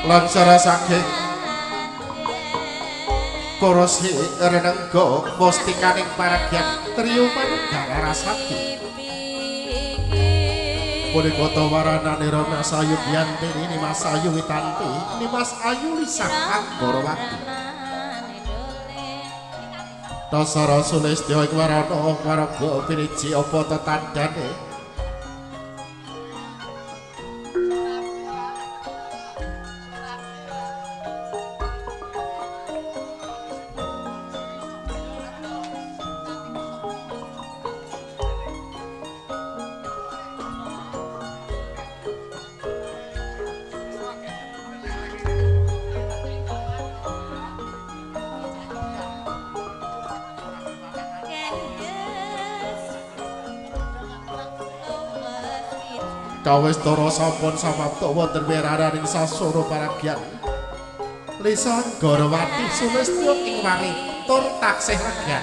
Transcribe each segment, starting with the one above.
langsara saking korosi renenggo postikaning paragyan trio manunggal rasati punika tawaranane Mas Ayu Bianti ini Mas Ayu Witanti ini Mas Ayu Lisah Anggorowati Dasara Sulistya ing warana waraga piniji apa tetandane kawis tara sampun samapta wonten wiraraning sasana paragyan Lisa Anggorowati Sulistya ing wangi tur taksih legan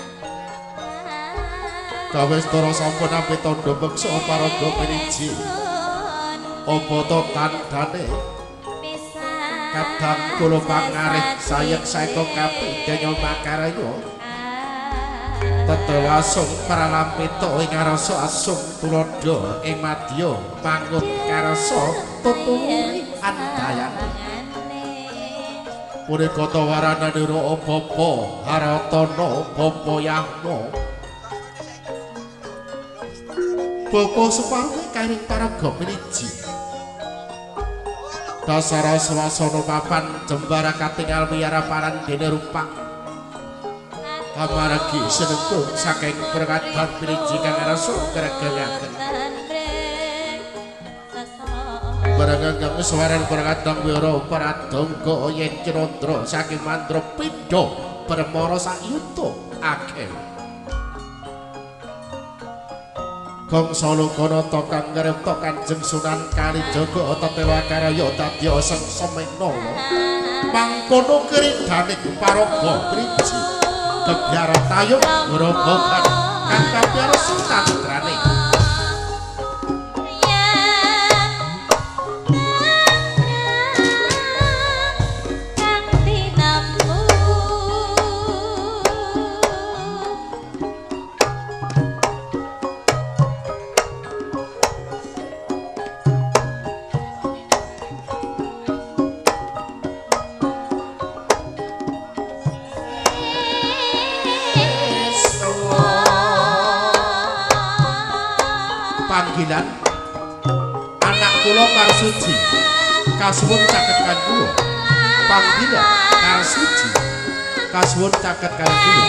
kawis tara sampun nampi tandha meksa paraga piniji apa to tandane kadang kula pangarih sayek saeka kapidenya makaraya tetelasung pralampita ing arasa asung tuladha ing madya mangun karasa tuturi andayane punika tawaranane Ra Bapa Haratana Bapa Yahma Bapa Supawi karing paraga piniji dasara swasana papan jembara katingal wiyara paran dene rupak amargi senengkung saking perkatan piniji kang rasa gregengaken barang suwaran perkatan wira pradangga yen Cirandra saking mantra pindha permara sayuta akeh Gongsa Lokanata kang ngripta Kanjeng Sunan Kalijaga Tetewakaraya dadi semena mangkono kridhaning paraga piniji kebiara tayub grogogan kang kabiara sutandrane panggilan anak kula Karsuji kasuwun caket kan kula panggilan Karsuji kasuwun caket kan kula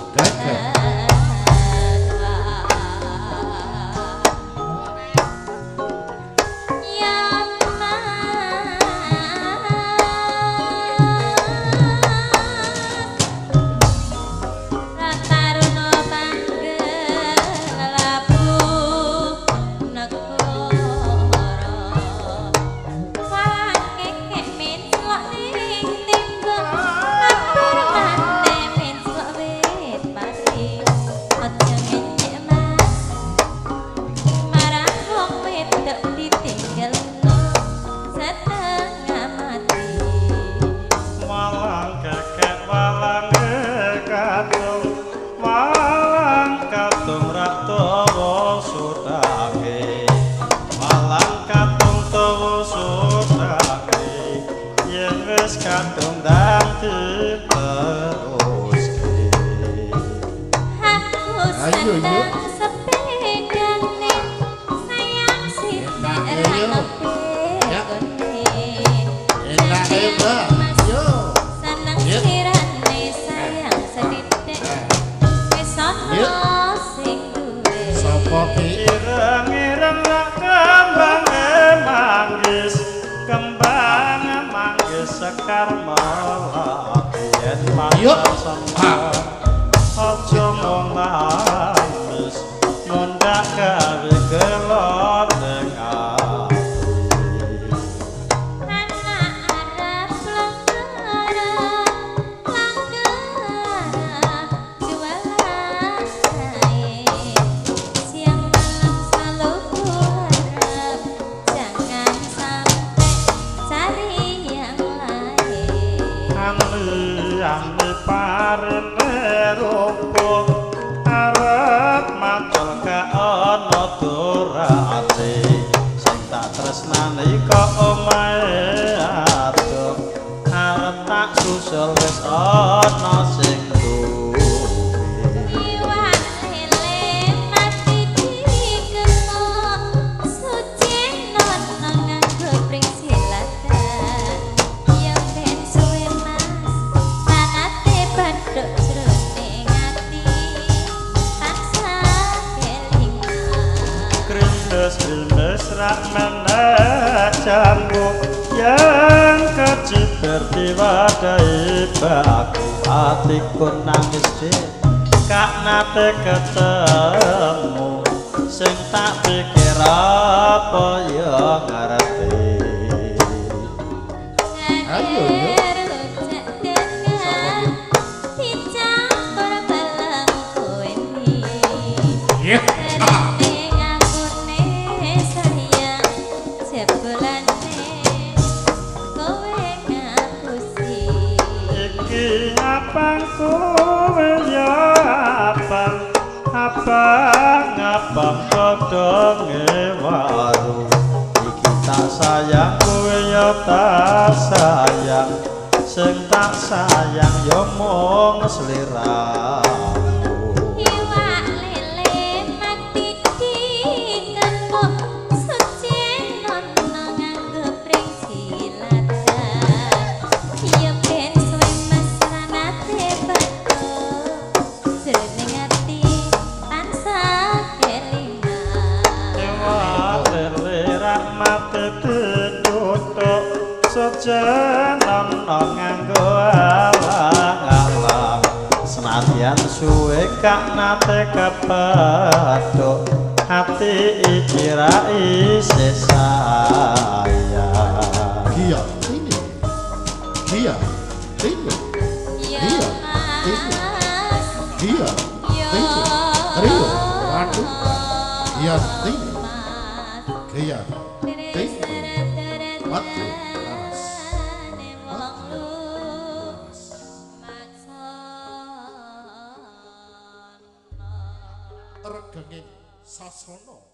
Kadung dan diteruske aku seneng sepedane sayang sidak ra ngepekone enak hebat yo seneng sirane sayang sedidik wis ana sing duwe sapa ki ireng-ireng kembang manggis kembang sekar malah yen mangan aja mung nangis mundak gawe gelor ning anak arep langkara jualan sae siang malam selalu kuharap jangan sampai cari Ami parene rumput arep macul ka ana durate sing tak tresnani kok omahe adoh arep tak susul wis ana sing duwe iwak lele mati dikeno suci nono nganggo pring silatan yang ben suwe Baduk jroning ati tansah kelingan Grindes rak menek canggung yang keciber diwadahi baku hatiku nangis kak nate ketemu sing tak pikir apa ya ngerti ayo yo Abang kowe ya abang kodonge waru iki tak sayang kowe ya tak sayang sing tak sayang ya mung sliramu iwak lele mati dikeno suci nono nganggo pring silatan ya ben suwe mesranate baduk jroning ati tansah kelingan iwak lele rahmat ditutuk sejenon nganggo alang-alang senadyan suwe kak nate kepethuk hati iki ra isih sayang Gia ini Gia ini ya mas Gia ini Rio waduh Gia ini Gia ini waduh regenging sasana